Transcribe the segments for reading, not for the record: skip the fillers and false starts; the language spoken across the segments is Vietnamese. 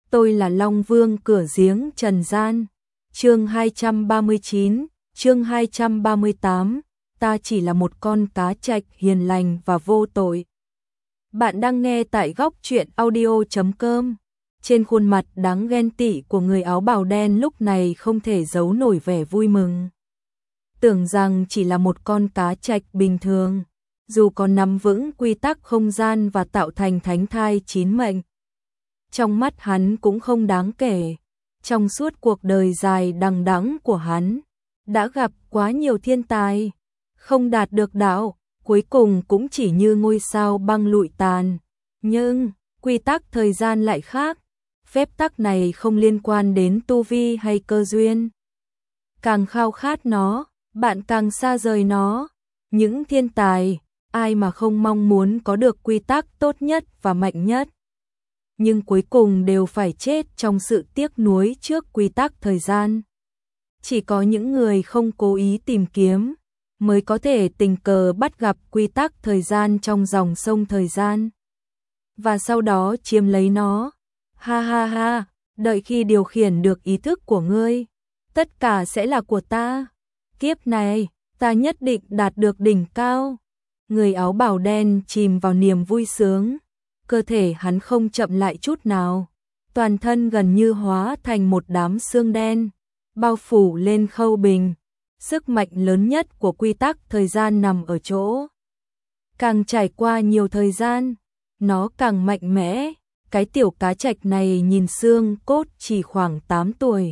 tôi là Long Vương cửa giếng trần gian. Chương 239, chương 238, ta chỉ là một con cá trạch hiền lành và vô tội. Bạn đang nghe tại góc truyện audio.com. Trên khuôn mặt đáng ghen tị của người áo bào đen lúc này không thể giấu nổi vẻ vui mừng. Tưởng rằng chỉ là một con cá trạch bình thường, dù có nắm vững quy tắc không gian và tạo thành thánh thai 9 mệnh. Trong mắt hắn cũng không đáng kể. Trong suốt cuộc đời dài đằng đẵng của hắn, đã gặp quá nhiều thiên tài, không đạt được đạo, cuối cùng cũng chỉ như ngôi sao băng lụi tàn. Nhưng, quy tắc thời gian lại khác, phép tắc này không liên quan đến tu vi hay cơ duyên. Càng khao khát nó, bạn càng xa rời nó. Những thiên tài, ai mà không mong muốn có được quy tắc tốt nhất và mạnh nhất. Nhưng cuối cùng đều phải chết trong sự tiếc nuối trước quy tắc thời gian. Chỉ có những người không cố ý tìm kiếm, mới có thể tình cờ bắt gặp quy tắc thời gian trong dòng sông thời gian. Và sau đó chiếm lấy nó. Ha ha ha, đợi khi điều khiển được ý thức của ngươi, tất cả sẽ là của ta. Kiếp này, ta nhất định đạt được đỉnh cao. Người áo bào đen chìm vào niềm vui sướng. Cơ thể hắn không chậm lại chút nào, toàn thân gần như hóa thành một đám xương đen, bao phủ lên Khâu Bình. Sức mạnh lớn nhất của quy tắc thời gian nằm ở chỗ, càng trải qua nhiều thời gian, nó càng mạnh mẽ. Cái tiểu cá trạch này nhìn xương cốt chỉ khoảng 8 tuổi.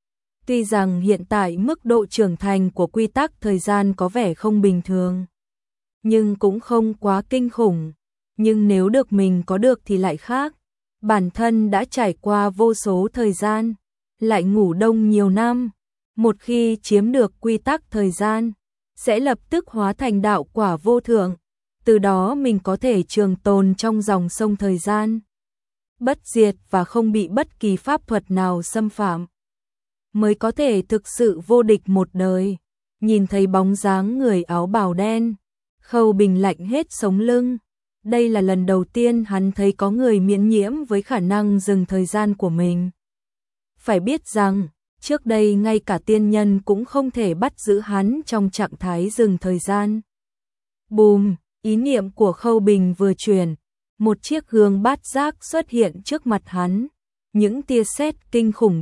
Tuy rằng hiện tại mức độ trưởng thành của quy tắc thời gian có vẻ không bình thường, nhưng cũng không quá kinh khủng. Nhưng nếu được mình có được thì lại khác. Bản thân đã trải qua vô số thời gian, lại ngủ đông nhiều năm. Một khi chiếm được quy tắc thời gian, sẽ lập tức hóa thành đạo quả vô thượng. Từ đó mình có thể trường tồn trong dòng sông thời gian, bất diệt và không bị bất kỳ pháp thuật nào xâm phạm. Mới có thể thực sự vô địch một đời. Nhìn thấy bóng dáng người áo bào đen, Khâu Bình lạnh hết sống lưng. Đây là lần đầu tiên hắn thấy có người miễn nhiễm với khả năng dừng thời gian của mình. Phải biết rằng, trước đây ngay cả tiên nhân cũng không thể bắt giữ hắn trong trạng thái dừng thời gian. Bùm, ý niệm của Khâu Bình vừa chuyển, một chiếc gương bát giác xuất hiện trước mặt hắn. Những tia sét kinh khủng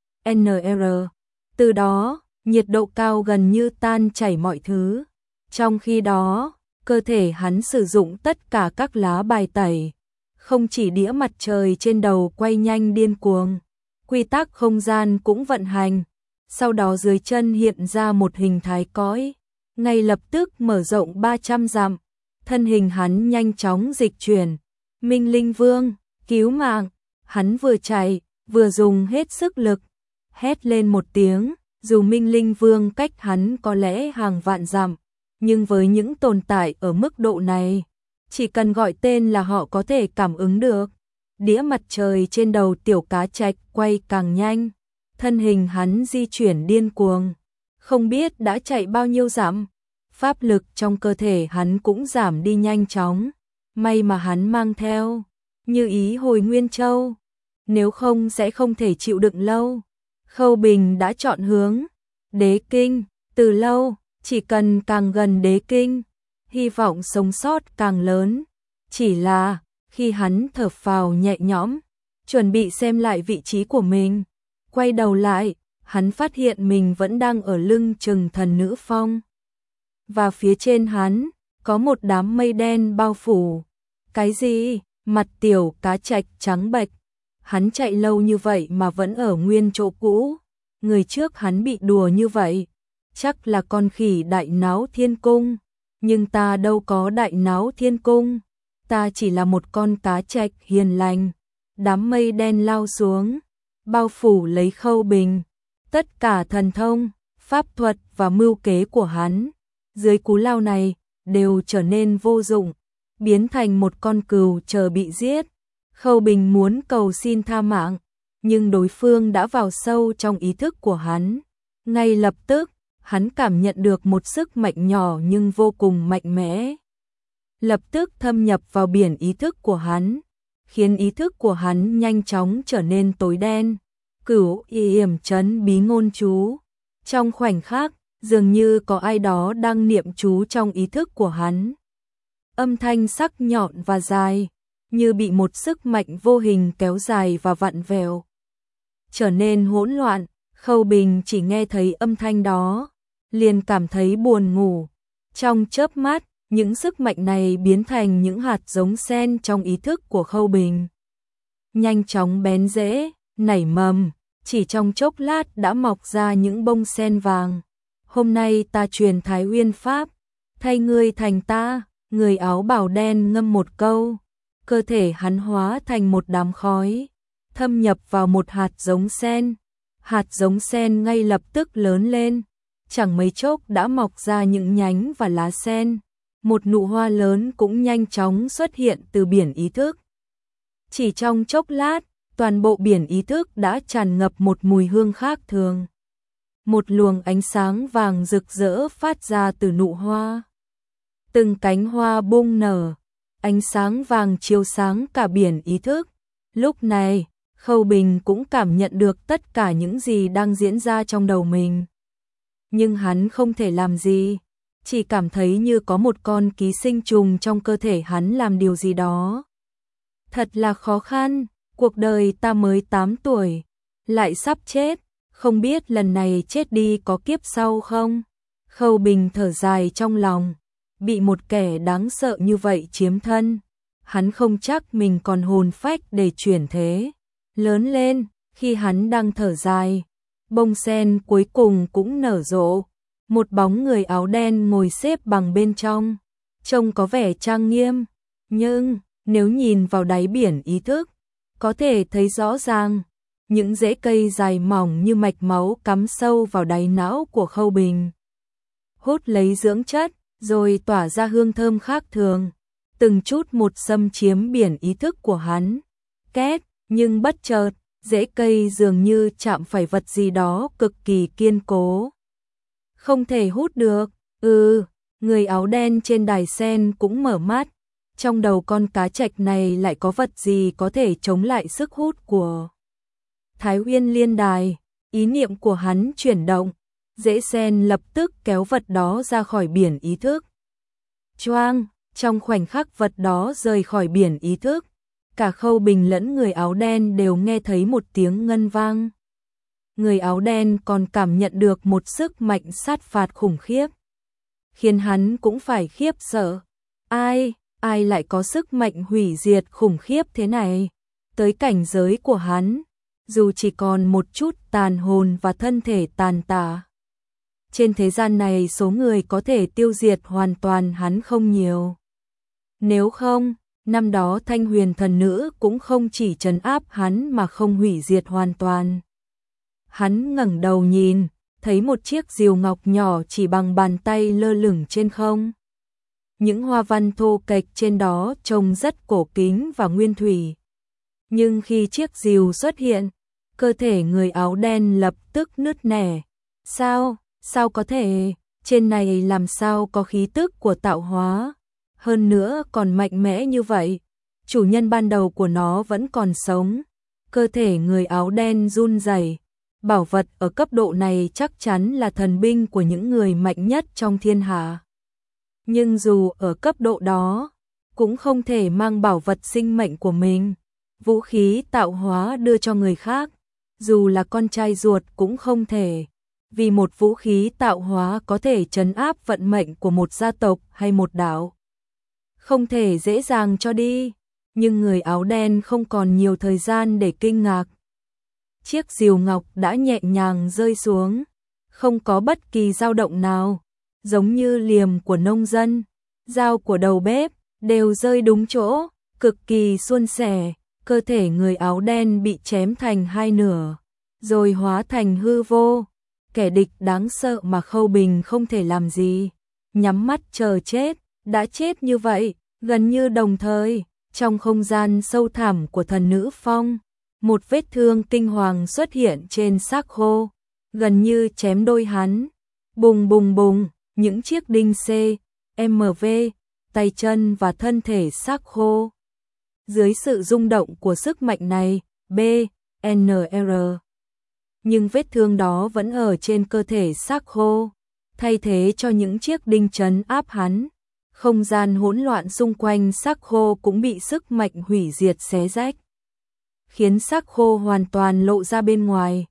BNR. Từ đó, nhiệt độ cao gần như tan chảy mọi thứ. Trong khi đó, cơ thể hắn sử dụng tất cả các lá bài tẩy, không chỉ đĩa mặt trời trên đầu quay nhanh điên cuồng, quy tắc không gian cũng vận hành. Sau đó dưới chân hiện ra một hình thái cõi, ngay lập tức mở rộng 300 dặm, thân hình hắn nhanh chóng dịch chuyển. Minh Linh Vương, cứu mạng! Hắn vừa chạy, vừa dùng hết sức lực, hét lên một tiếng. Dù Minh Linh Vương cách hắn có lẽ hàng vạn dặm, nhưng với những tồn tại ở mức độ này, chỉ cần gọi tên là họ có thể cảm ứng được. Đĩa mặt trời trên đầu tiểu cá trạch quay càng nhanh, thân hình hắn di chuyển điên cuồng, không biết đã chạy bao nhiêu dặm. Pháp lực trong cơ thể hắn cũng giảm đi nhanh chóng, may mà hắn mang theo Như Ý Hồi Nguyên Châu, nếu không sẽ không thể chịu đựng lâu. Khâu Bình đã chọn hướng Đế Kinh từ lâu. Chỉ cần càng gần Đế Kinh, hy vọng sống sót càng lớn. Chỉ là, khi hắn thở phào nhẹ nhõm, chuẩn bị xem lại vị trí của mình, quay đầu lại, hắn phát hiện mình vẫn đang ở lưng chừng thần nữ phong. Và phía trên hắn, có một đám mây đen bao phủ. Cái gì? Mặt tiểu cá trạch trắng bệch. Hắn chạy lâu như vậy mà vẫn ở nguyên chỗ cũ. Người trước hắn bị đùa như vậy, chắc là con khỉ Đại Náo Thiên Cung. Nhưng ta đâu có Đại Náo Thiên Cung, ta chỉ là một con cá trạch hiền lành. Đám mây đen lao xuống, bao phủ lấy Khâu Bình. Tất cả thần thông, pháp thuật và mưu kế của hắn, dưới cú lao này, đều trở nên vô dụng, biến thành một con cừu chờ bị giết. Khâu Bình muốn cầu xin tha mạng, nhưng đối phương đã vào sâu trong ý thức của hắn. Ngay lập tức, hắn cảm nhận được một sức mạnh nhỏ nhưng vô cùng mạnh mẽ, lập tức thâm nhập vào biển ý thức của hắn, khiến ý thức của hắn nhanh chóng trở nên tối đen. Cửu yểm trấn bí ngôn chú. Trong khoảnh khắc, dường như có ai đó đang niệm chú trong ý thức của hắn. Âm thanh sắc nhọn và dài, như bị một sức mạnh vô hình kéo dài và vặn vẹo. Trở nên hỗn loạn, Khâu Bình chỉ nghe thấy âm thanh đó, liền cảm thấy buồn ngủ. Trong chớp mắt, những sức mạnh này biến thành những hạt giống sen trong ý thức của Khâu Bình. Nhanh chóng bén rễ, nảy mầm, chỉ trong chốc lát đã mọc ra những bông sen vàng. Hôm nay ta truyền Thái Uyên Pháp, thay ngươi thành ta, người áo bào đen ngâm một câu. Cơ thể hắn hóa thành một đám khói, thâm nhập vào một hạt giống sen. Hạt giống sen ngay lập tức lớn lên, chẳng mấy chốc đã mọc ra những nhánh và lá sen. Một nụ hoa lớn cũng nhanh chóng xuất hiện từ biển ý thức. Chỉ trong chốc lát, toàn bộ biển ý thức đã tràn ngập một mùi hương khác thường. Một luồng ánh sáng vàng rực rỡ phát ra từ nụ hoa. Từng cánh hoa bung nở, ánh sáng vàng chiếu sáng cả biển ý thức. Lúc này, Khâu Bình cũng cảm nhận được tất cả những gì đang diễn ra trong đầu mình. Nhưng hắn không thể làm gì, chỉ cảm thấy như có một con ký sinh trùng trong cơ thể hắn làm điều gì đó. Thật là khó khăn, cuộc đời ta mới 8 tuổi, lại sắp chết, không biết lần này chết đi có kiếp sau không? Khâu Bình thở dài trong lòng, bị một kẻ đáng sợ như vậy chiếm thân, hắn không chắc mình còn hồn phách để chuyển thế. Lớn lên, khi hắn đang thở dài, bông sen cuối cùng cũng nở rộ, một bóng người áo đen ngồi xếp bằng bên trong, trông có vẻ trang nghiêm, nhưng nếu nhìn vào đáy biển ý thức, có thể thấy rõ ràng, những rễ cây dài mỏng như mạch máu cắm sâu vào đáy não của Khâu Bình. Hút lấy dưỡng chất, rồi tỏa ra hương thơm khác thường, từng chút một xâm chiếm biển ý thức của hắn. Két, nhưng bất chợt, rễ cây dường như chạm phải vật gì đó cực kỳ kiên cố. Không thể hút được, người áo đen trên đài sen cũng mở mắt. Trong đầu con cá trạch này lại có vật gì có thể chống lại sức hút của Thái Uyên Liên Đài. Ý niệm của hắn chuyển động, rễ sen lập tức kéo vật đó ra khỏi biển ý thức. Choang, trong khoảnh khắc vật đó rời khỏi biển ý thức, cả Khâu Bình lẫn người áo đen đều nghe thấy một tiếng ngân vang. Người áo đen còn cảm nhận được một sức mạnh sát phạt khủng khiếp, khiến hắn cũng phải khiếp sợ. Ai lại có sức mạnh hủy diệt khủng khiếp thế này? Tới cảnh giới của hắn, dù chỉ còn một chút tàn hồn và thân thể tàn tạ, trên thế gian này số người có thể tiêu diệt hoàn toàn hắn không nhiều. Nếu không, năm đó Thanh Huyền thần nữ cũng không chỉ trấn áp hắn mà không hủy diệt hoàn toàn. Hắn ngẩng đầu nhìn, thấy một chiếc diều ngọc nhỏ chỉ bằng bàn tay lơ lửng trên không. Những hoa văn thô kệch trên đó trông rất cổ kính và nguyên thủy. Nhưng khi chiếc diều xuất hiện, cơ thể người áo đen lập tức nứt nẻ. Sao có thể, trên này làm sao có khí tức của tạo hóa, hơn nữa còn mạnh mẽ như vậy. Chủ nhân ban đầu của nó vẫn còn sống. Cơ thể người áo đen run rẩy. Bảo vật ở cấp độ này chắc chắn là thần binh của những người mạnh nhất trong thiên hạ. Nhưng dù ở cấp độ đó, cũng không thể mang bảo vật sinh mệnh của mình, vũ khí tạo hóa đưa cho người khác, dù là con trai ruột cũng không thể, vì một vũ khí tạo hóa có thể trấn áp vận mệnh của một gia tộc hay một đảo. Không thể dễ dàng cho đi, nhưng người áo đen không còn nhiều thời gian để kinh ngạc. Chiếc diều ngọc đã nhẹ nhàng rơi xuống, không có bất kỳ dao động nào, giống như liềm của nông dân, dao của đầu bếp, đều rơi đúng chỗ, cực kỳ suôn sẻ. Cơ thể người áo đen bị chém thành hai nửa, rồi hóa thành hư vô. Kẻ địch đáng sợ mà Khâu Bình không thể làm gì, nhắm mắt chờ chết. Đã chết như vậy, gần như đồng thời, trong không gian sâu thẳm của thần nữ phong, một vết thương kinh hoàng xuất hiện trên xác khô, gần như chém đôi hắn. Bùng bùng bùng, những chiếc đinh C, MV, tay chân và thân thể xác khô dưới sự rung động của sức mạnh này, BNR. Nhưng vết thương đó vẫn ở trên cơ thể xác khô, thay thế cho những chiếc đinh trấn áp hắn. Không gian hỗn loạn xung quanh xác khô cũng bị sức mạnh hủy diệt xé rách, khiến xác khô hoàn toàn lộ ra bên ngoài.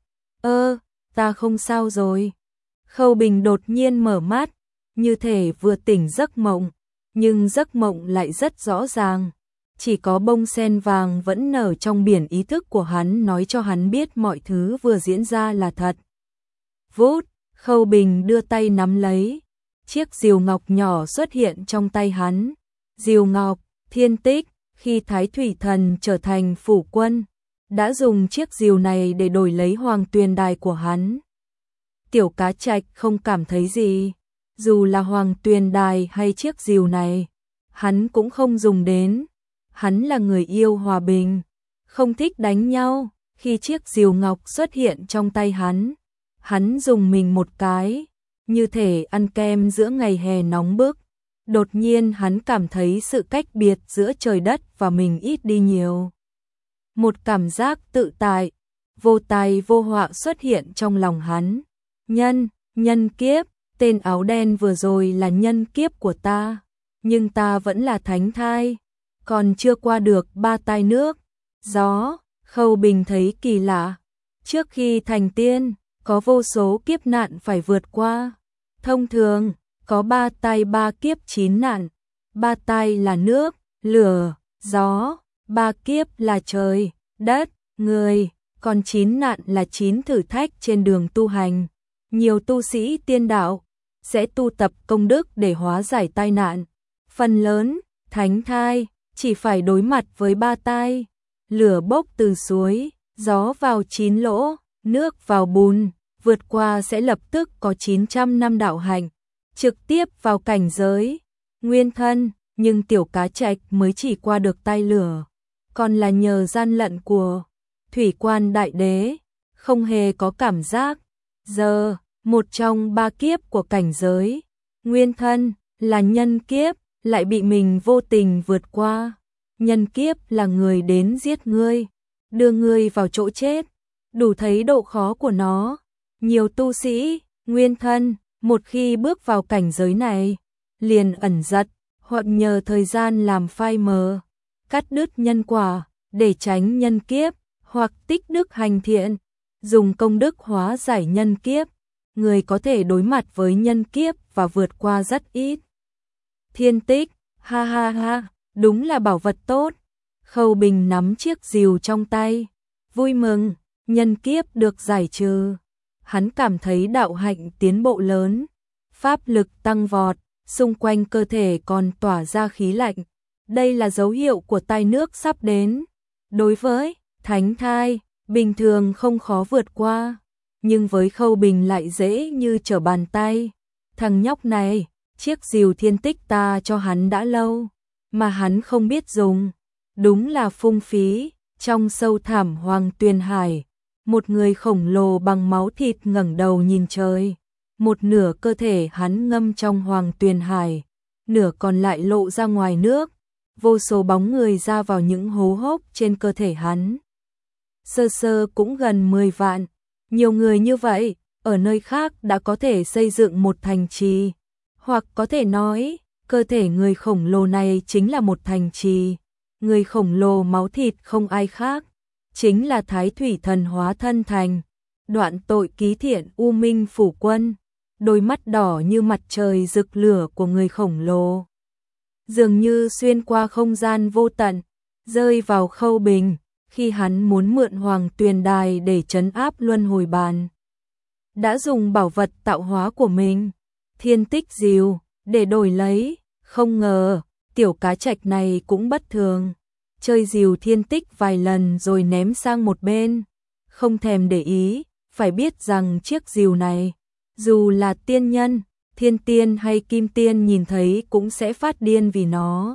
Ta không sao rồi. Khâu Bình đột nhiên mở mắt, như thể vừa tỉnh giấc mộng, nhưng giấc mộng lại rất rõ ràng. Chỉ có bông sen vàng vẫn nở trong biển ý thức của hắn nói cho hắn biết mọi thứ vừa diễn ra là thật. Vút, Khâu Bình đưa tay nắm lấy. Chiếc diều ngọc nhỏ xuất hiện trong tay hắn. Diều ngọc, Thiên Tích, khi Thái Thủy Thần trở thành phủ quân, đã dùng chiếc diều này để đổi lấy Hoàng Tuyền Đài của hắn. Tiểu Cá Trạch không cảm thấy gì, dù là Hoàng Tuyền Đài hay chiếc diều này, hắn cũng không dùng đến. Hắn là người yêu hòa bình, không thích đánh nhau. Khi chiếc diều ngọc xuất hiện trong tay hắn dùng mình một cái, như thể ăn kem giữa ngày hè nóng bức. Đột nhiên hắn cảm thấy sự cách biệt giữa trời đất và mình ít đi nhiều. Một cảm giác tự tại, vô tai vô họa xuất hiện trong lòng hắn. Nhân kiếp, tên áo đen vừa rồi là nhân kiếp của ta, nhưng ta vẫn là thánh thai, còn chưa qua được 3 tai nước. Gió, Khâu Bình thấy kỳ lạ. Trước khi thành tiên, có vô số kiếp nạn phải vượt qua. Thông thường, có 3 tai 3 kiếp 9 nạn. 3 tai là nước, lửa, gió, 3 kiếp là trời, đất, người, còn 9 nạn là 9 thử thách trên đường tu hành. Nhiều tu sĩ tiên đạo sẽ tu tập công đức để hóa giải tai nạn. Phần lớn, thánh thai chỉ phải đối mặt với 3 tai. Lửa bốc từ suối, gió vào 9 lỗ, nước vào bùn, vượt qua sẽ lập tức có 900 năm đạo hạnh, trực tiếp vào cảnh giới nguyên thân. Nhưng Tiểu Cá Trạch mới chỉ qua được tai lửa, còn là nhờ gian lận của Thủy Quan Đại Đế, không hề có cảm giác. Giờ, một trong 3 kiếp của cảnh giới nguyên thân là nhân kiếp, lại bị mình vô tình vượt qua. Nhân kiếp là người đến giết ngươi, đưa ngươi vào chỗ chết, đủ thấy độ khó của nó. Nhiều tu sĩ nguyên thân một khi bước vào cảnh giới này, liền ẩn giật, hoặc nhờ thời gian làm phai mờ, cắt đứt nhân quả để tránh nhân kiếp, hoặc tích đức hành thiện, dùng công đức hóa giải nhân kiếp. Người có thể đối mặt với nhân kiếp và vượt qua rất ít. Thiên Tích, ha ha ha, đúng là bảo vật tốt. Khâu Bình nắm chiếc rìu trong tay, vui mừng, nhân kiếp được giải trừ. Hắn cảm thấy đạo hạnh tiến bộ lớn, pháp lực tăng vọt, xung quanh cơ thể còn tỏa ra khí lạnh. Đây là dấu hiệu của tai nước sắp đến. Đối với thánh thai, bình thường không khó vượt qua, nhưng với Khâu Bình lại dễ như trở bàn tay. Thằng nhóc này, chiếc rìu Thiên Tích ta cho hắn đã lâu, mà hắn không biết dùng. Đúng là phung phí. Trong sâu thẳm Hoàng Tuyền Hải, một người khổng lồ bằng máu thịt ngẩng đầu nhìn trời. Một nửa cơ thể hắn ngâm trong Hoàng Tuyền Hải, nửa còn lại lộ ra ngoài nước. Vô số bóng người ra vào những hố hốc trên cơ thể hắn. Sơ sơ cũng gần 10 vạn. Nhiều người như vậy, ở nơi khác đã có thể xây dựng một thành trì. Hoặc có thể nói, cơ thể người khổng lồ này chính là một thành trì. Người khổng lồ máu thịt không ai khác, chính là Thái Thủy Thần hóa thân thành, đoạn tội ký thiện U Minh phủ quân. Đôi mắt đỏ như mặt trời rực lửa của người khổng lồ, dường như xuyên qua không gian vô tận, rơi vào Khâu Bình khi hắn muốn mượn Hoàng Tuyền Đài để trấn áp luân hồi bàn. Đã dùng bảo vật tạo hóa của mình, Thiên Tích rìu, để đổi lấy. Không ngờ Tiểu Cá Trạch này cũng bất thường, chơi rìu Thiên Tích vài lần rồi ném sang một bên, không thèm để ý. Phải biết rằng chiếc rìu này, dù là tiên nhân, thiên tiên hay kim tiên nhìn thấy cũng sẽ phát điên vì nó.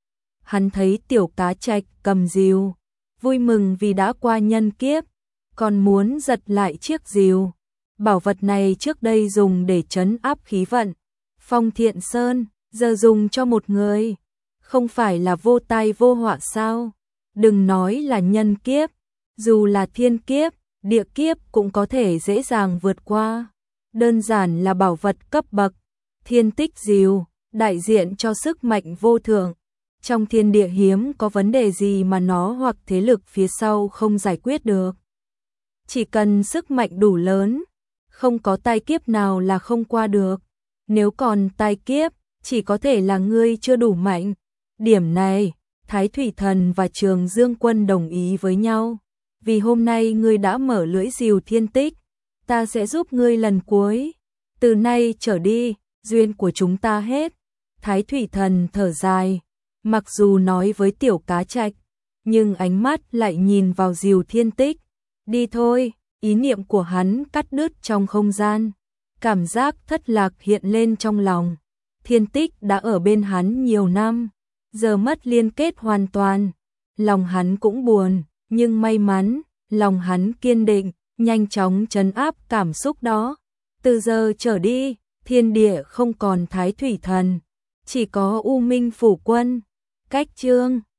Hắn thấy Tiểu Cá Trạch cầm rìu, vui mừng vì đã qua nhân kiếp, còn muốn giật lại chiếc rìu. Bảo vật này trước đây dùng để trấn áp khí vận Phong Thiện Sơn, giờ dùng cho một người, không phải là vô tai vô họa sao? Đừng nói là nhân kiếp, dù là thiên kiếp, địa kiếp cũng có thể dễ dàng vượt qua. Đơn giản là bảo vật cấp bậc, thiên tích diều, đại diện cho sức mạnh vô thượng. Trong thiên địa hiếm có vấn đề gì mà nó hoặc thế lực phía sau không giải quyết được. Chỉ cần sức mạnh đủ lớn, không có tai kiếp nào là không qua được. Nếu còn tai kiếp, chỉ có thể là ngươi chưa đủ mạnh. Điểm này, Thái Thủy Thần và Trường Dương Quân đồng ý với nhau. Vì hôm nay ngươi đã mở lưỡi rìu thiên tích, ta sẽ giúp ngươi lần cuối. Từ nay trở đi, duyên của chúng ta hết. Thái Thủy Thần thở dài, mặc dù nói với Tiểu Cá Trạch, nhưng ánh mắt lại nhìn vào rìu thiên tích. Đi thôi, ý niệm của hắn cắt đứt trong không gian. Cảm giác thất lạc hiện lên trong lòng. Thiên tích đã ở bên hắn nhiều năm, giờ mất liên kết hoàn toàn. Lòng hắn cũng buồn, nhưng may mắn, lòng hắn kiên định, nhanh chóng trấn áp cảm xúc đó. Từ giờ trở đi, thiên địa không còn Thái Thủy Thần, chỉ có U Minh Phủ Quân. Cách chương